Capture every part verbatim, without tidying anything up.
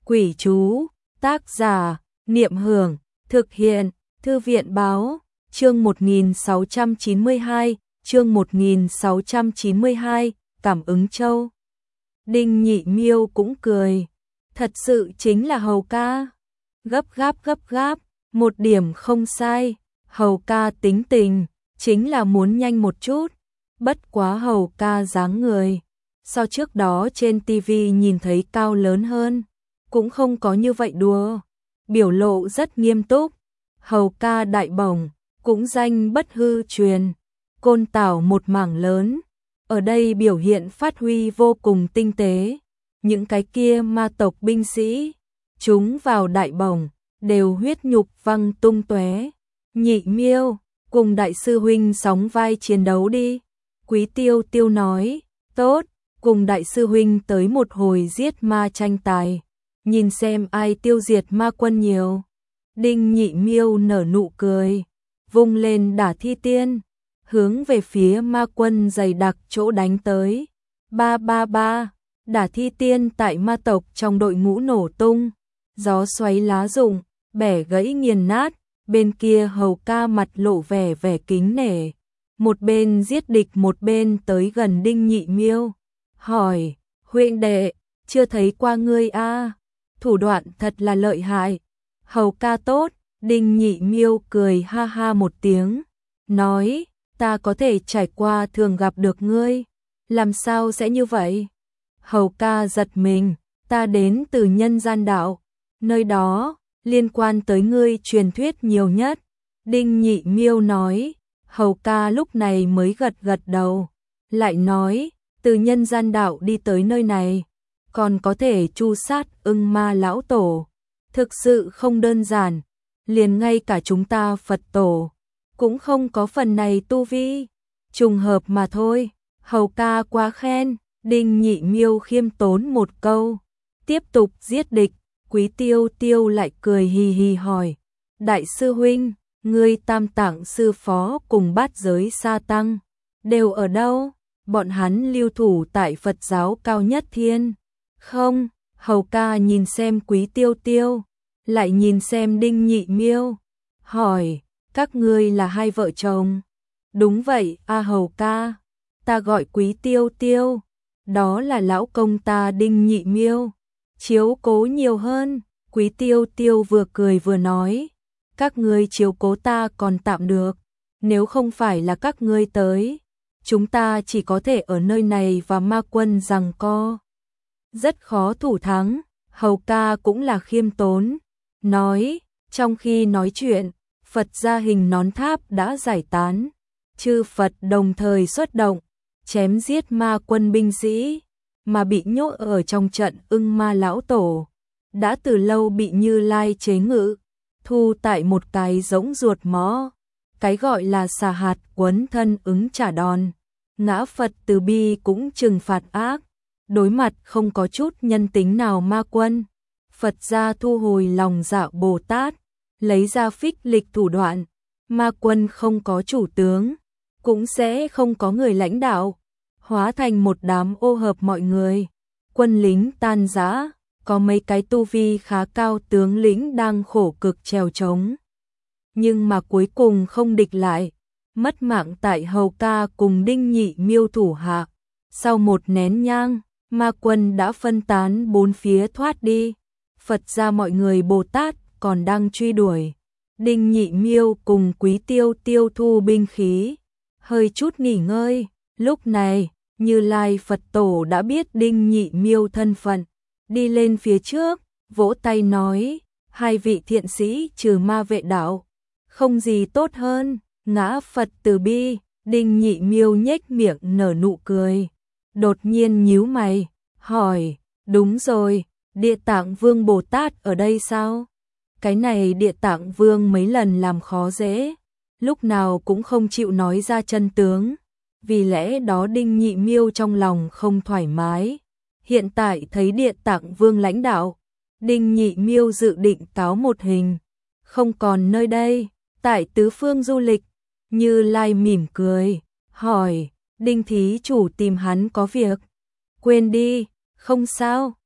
Quỷ chú, tác giả, Niệm Hưởng, thực hiện, Thư viện báo, chương một nghìn sáu trăm chín mươi hai, chương một nghìn sáu trăm chín mươi hai, Cảm ứng châu. Đinh Nhị Miêu cũng cười, thật sự chính là Hầu ca. Gấp gáp gấp gáp, một điểm không sai, Hầu ca tính tình, chính là muốn nhanh một chút, bất quá Hầu ca dáng người. So trước đó trên tivi nhìn thấy cao lớn hơn, cũng không có như vậy đùa, biểu lộ rất nghiêm túc. Hầu ca đại bổng, cũng danh bất hư truyền, côn tảo một mảng lớn, ở đây biểu hiện phát huy vô cùng tinh tế. Những cái kia ma tộc binh sĩ, chúng vào đại bổng, đều huyết nhục văng tung tóe. Nhị Miêu, cùng đại sư huynh sóng vai chiến đấu đi. Quý Tiêu Tiêu nói, tốt, cùng đại sư huynh tới một hồi giết ma tranh tài, nhìn xem ai tiêu diệt ma quân nhiều. Đinh Nhị Miêu nở nụ cười, vung lên đả thi tiên, hướng về phía ma quân dày đặc chỗ đánh tới. Ba ba ba, đả thi tiên tại ma tộc trong đội ngũ nổ tung, gió xoáy lá rụng, bẻ gãy nghiền nát. Bên kia Hầu ca mặt lộ vẻ vẻ kính nể, một bên giết địch một bên tới gần Đinh Nhị Miêu, hỏi, huynh đệ, chưa thấy qua ngươi a, thủ đoạn thật là lợi hại. Hầu ca tốt. Đinh Nhị Miêu cười ha ha một tiếng, nói, ta có thể trải qua thường gặp được ngươi, làm sao sẽ như vậy? Hầu ca giật mình, ta đến từ nhân gian đạo, nơi đó liên quan tới ngươi truyền thuyết nhiều nhất. Đinh Nhị Miêu nói. Hầu ca lúc này mới gật gật đầu, lại nói, từ nhân gian đạo đi tới nơi này, còn có thể tru sát ưng ma lão tổ, thực sự không đơn giản, liền ngay cả chúng ta Phật tổ cũng không có phần này tu vi, trùng hợp mà thôi. Hầu ca quá khen. Đinh Nhị Miêu khiêm tốn một câu, tiếp tục giết địch. Quý Tiêu Tiêu lại cười hì hì hỏi, đại sư huynh, ngươi tam tạng sư phó cùng bát giới sa tăng đều ở đâu? Bọn hắn lưu thủ tại Phật giáo cao nhất thiên. Không. Hầu ca nhìn xem Quý Tiêu Tiêu, lại nhìn xem Đinh Nhị Miêu, hỏi, các ngươi là hai vợ chồng? Đúng vậy, a Hầu ca, ta gọi Quý Tiêu Tiêu, đó là lão công ta Đinh Nhị Miêu, chiếu cố nhiều hơn. Quý Tiêu Tiêu vừa cười vừa nói, các ngươi chiếu cố ta còn tạm được, nếu không phải là các ngươi tới, chúng ta chỉ có thể ở nơi này và ma quân giằng co, rất khó thủ thắng. Hầu ca cũng là khiêm tốn, nói, trong khi nói chuyện, Phật gia hình nón tháp đã giải tán, chư Phật đồng thời xuất động, chém giết ma quân binh sĩ, mà bị nhốt ở trong trận ưng ma lão tổ, đã từ lâu bị Như Lai chế ngự, thu tại một cái giống ruột mõ, cái gọi là xà hạt quấn thân ứng trả đòn. Ngã Phật từ bi cũng trừng phạt ác, đối mặt không có chút nhân tính nào ma quân, Phật gia thu hồi lòng dạ Bồ Tát, lấy ra phích lịch thủ đoạn, ma quân không có chủ tướng, cũng sẽ không có người lãnh đạo, hóa thành một đám ô hợp mọi người, quân lính tan rã, có mấy cái tu vi khá cao tướng lĩnh đang khổ cực trèo trống, nhưng mà cuối cùng không địch lại, mất mạng tại Hầu ca cùng Đinh Nhị Miêu thủ hạ. Sau một nén nhang, ma quân đã phân tán bốn phía thoát đi, Phật gia mọi người Bồ Tát còn đang truy đuổi. Đinh Nhị Miêu cùng Quý Tiêu Tiêu thu binh khí, hơi chút nghỉ ngơi. Lúc này, Như Lai Phật tổ đã biết Đinh Nhị Miêu thân phận, đi lên phía trước, vỗ tay nói, hai vị thiện sĩ trừ ma vệ đạo, không gì tốt hơn. Ngã Phật từ bi. Đinh Nhị Miêu nhếch miệng nở nụ cười, đột nhiên nhíu mày, hỏi, đúng rồi, Địa Tạng Vương Bồ Tát ở đây sao? Cái này Địa Tạng Vương mấy lần làm khó dễ, lúc nào cũng không chịu nói ra chân tướng, vì lẽ đó Đinh Nhị Miêu trong lòng không thoải mái. Hiện tại thấy Địa Tạng Vương lãnh đạo, Đinh Nhị Miêu dự định cáo một hình, không còn nơi đây, tại tứ phương du lịch. Như Lai mỉm cười, hỏi, Đinh thí chủ tìm hắn có việc? Quên đi, không sao,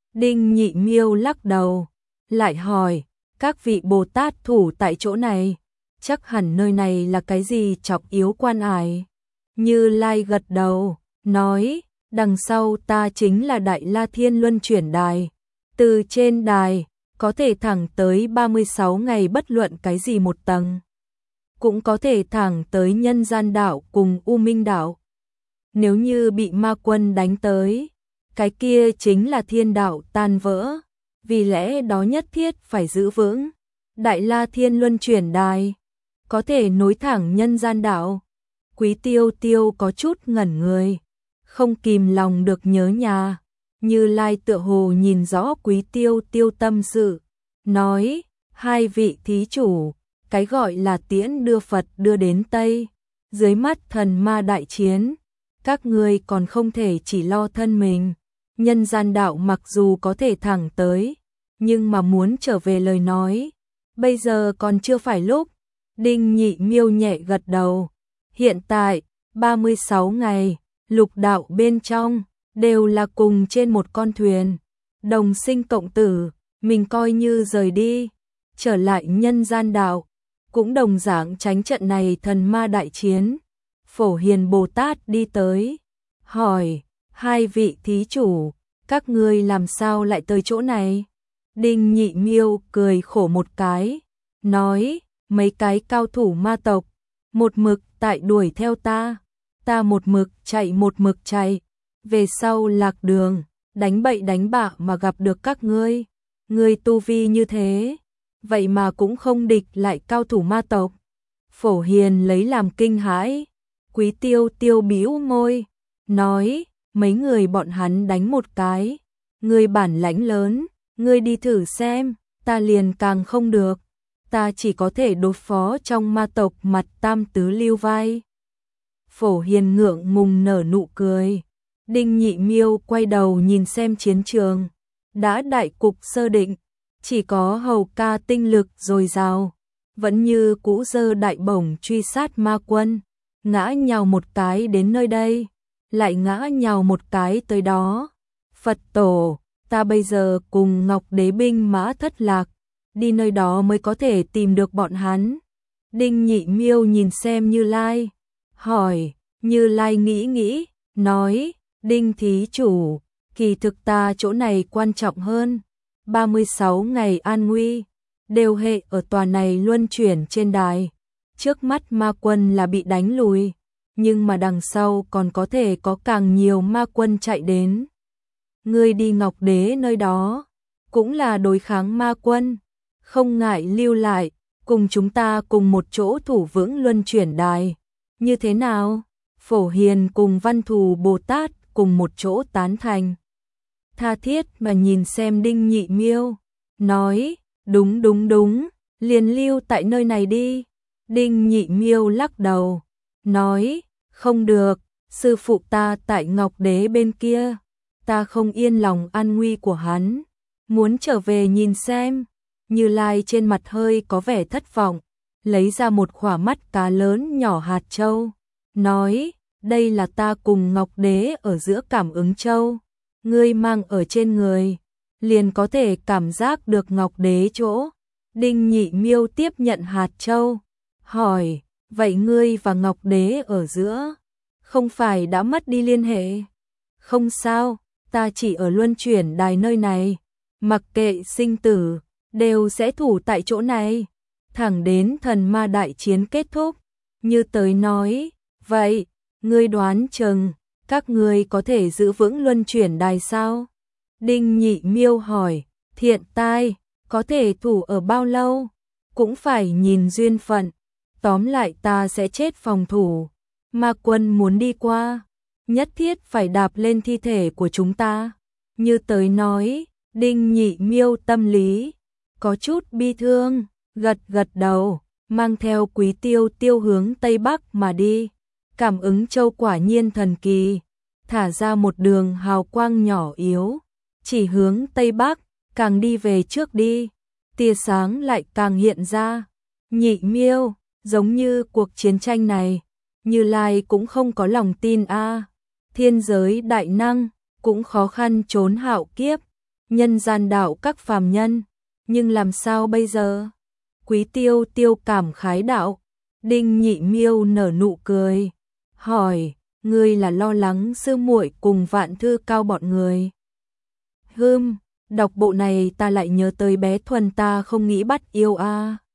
Đinh Nhị Miêu lắc đầu, lại hỏi, các vị Bồ Tát thủ tại chỗ này, chắc hẳn nơi này là cái gì chọc yếu quan ải. Như Lai gật đầu, nói, đằng sau ta chính là Đại La Thiên Luân Chuyển Đài. Từ trên đài, có thể thẳng tới ba mươi sáu ngày bất luận cái gì một tầng. Cũng có thể thẳng tới Nhân Gian Đảo cùng U Minh Đảo. Nếu như bị ma quân đánh tới, cái kia chính là thiên đạo tan vỡ. Vì lẽ đó nhất thiết phải giữ vững. Đại La Thiên Luân Chuyển Đài, có thể nối thẳng Nhân Gian Đảo. Quý Tiêu Tiêu có chút ngẩn người, không kìm lòng được nhớ nhà. Như Lai tựa hồ nhìn rõ Quý Tiêu Tiêu tâm sự, nói, hai vị thí chủ, cái gọi là tiễn đưa Phật đưa đến Tây, dưới mắt thần ma đại chiến, các ngươi còn không thể chỉ lo thân mình. Nhân Gian Đạo mặc dù có thể thẳng tới, nhưng mà muốn trở về lời nói, bây giờ còn chưa phải lúc. Đinh Nhị Miêu nhẹ gật đầu, hiện tại, ba mươi sáu ngày, lục đạo bên trong, đều là cùng trên một con thuyền, đồng sinh cộng tử, mình coi như rời đi, trở lại Nhân Gian Đạo, cũng đồng dạng tránh trận này thần ma đại chiến. Phổ Hiền Bồ Tát đi tới, hỏi, hai vị thí chủ, các ngươi làm sao lại tới chỗ này? Đinh Nhị Miêu cười khổ một cái, nói, mấy cái cao thủ ma tộc, một mực tại đuổi theo ta, ta một mực chạy một mực chạy, về sau lạc đường, đánh bậy đánh bạ mà gặp được các ngươi. Ngươi tu vi như thế, vậy mà cũng không địch lại cao thủ ma tộc. Phổ Hiền lấy làm kinh hãi. Quý Tiêu Tiêu bĩu môi, nói, mấy người bọn hắn đánh một cái, ngươi bản lãnh lớn, ngươi đi thử xem, ta liền càng không được, ta chỉ có thể đối phó trong ma tộc mặt tam tứ lưu vai. Phổ Hiền ngượng ngùng nở nụ cười. Đinh Nhị Miêu quay đầu nhìn xem chiến trường, đã đại cục sơ định, chỉ có hầu ca tinh lực dồi dào, vẫn như cũ giơ đại bổng truy sát ma quân, ngã nhào một cái đến nơi đây, lại ngã nhào một cái tới đó. Phật tổ, ta bây giờ cùng Ngọc Đế binh mã thất lạc, đi nơi đó mới có thể tìm được bọn hắn. Đinh Nhị Miêu nhìn xem Như Lai, hỏi, Như Lai nghĩ nghĩ, nói, Đinh thí chủ, kỳ thực ta chỗ này quan trọng hơn, ba mươi sáu ngày an nguy, đều hệ ở tòa này luân chuyển trên đài. Trước mắt ma quân là bị đánh lùi, nhưng mà đằng sau còn có thể có càng nhiều ma quân chạy đến. Ngươi đi Ngọc Đế nơi đó, cũng là đối kháng ma quân, không ngại lưu lại, cùng chúng ta cùng một chỗ thủ vững luân chuyển đài. Như thế nào? Phổ Hiền cùng Văn Thù Bồ Tát cùng một chỗ tán thành. Tha thiết mà nhìn xem Đinh Nhị Miêu, nói, đúng đúng đúng, liền lưu tại nơi này đi. Đinh Nhị Miêu lắc đầu, nói, không được, sư phụ ta tại Ngọc Đế bên kia, ta không yên lòng an nguy của hắn, muốn trở về nhìn xem. Như Lai trên mặt hơi có vẻ thất vọng, lấy ra một khỏa mắt cá lớn nhỏ hạt châu, nói, đây là ta cùng Ngọc Đế ở giữa cảm ứng châu, ngươi mang ở trên người, liền có thể cảm giác được Ngọc Đế chỗ. Đinh Nhị Miêu tiếp nhận hạt châu, hỏi, vậy ngươi và Ngọc Đế ở giữa, không phải đã mất đi liên hệ? Không sao, ta chỉ ở luân chuyển đài nơi này, mặc kệ sinh tử, đều sẽ thủ tại chỗ này, thẳng đến thần ma đại chiến kết thúc. Như tới nói, vậy, ngươi đoán chừng, các ngươi có thể giữ vững luân chuyển đài sao? Đinh Nhị Miêu hỏi, thiện tai, có thể thủ ở bao lâu? Cũng phải nhìn duyên phận, tóm lại ta sẽ chết phòng thủ. Ma quân muốn đi qua, nhất thiết phải đạp lên thi thể của chúng ta. Như tới nói, Đinh Nhị Miêu tâm lý có chút bi thương, gật gật đầu, mang theo Quý Tiêu Tiêu hướng Tây Bắc mà đi. Cảm ứng châu quả nhiên thần kỳ, thả ra một đường hào quang nhỏ yếu, chỉ hướng Tây Bắc, càng đi về trước đi, tia sáng lại càng hiện ra. Nhị Miêu, giống như cuộc chiến tranh này, Như Lai cũng không có lòng tin a. Thiên giới đại năng, cũng khó khăn trốn hạo kiếp, nhân gian đạo các phàm nhân, nhưng làm sao bây giờ? Quý Tiêu Tiêu cảm khái đạo. Đinh Nhị Miêu nở nụ cười, hỏi, ngươi là lo lắng sư muội cùng Vạn Thư Cao bọn người? Hừm, đọc bộ này ta lại nhớ tới bé Thuần ta không nghĩ bắt yêu a. À.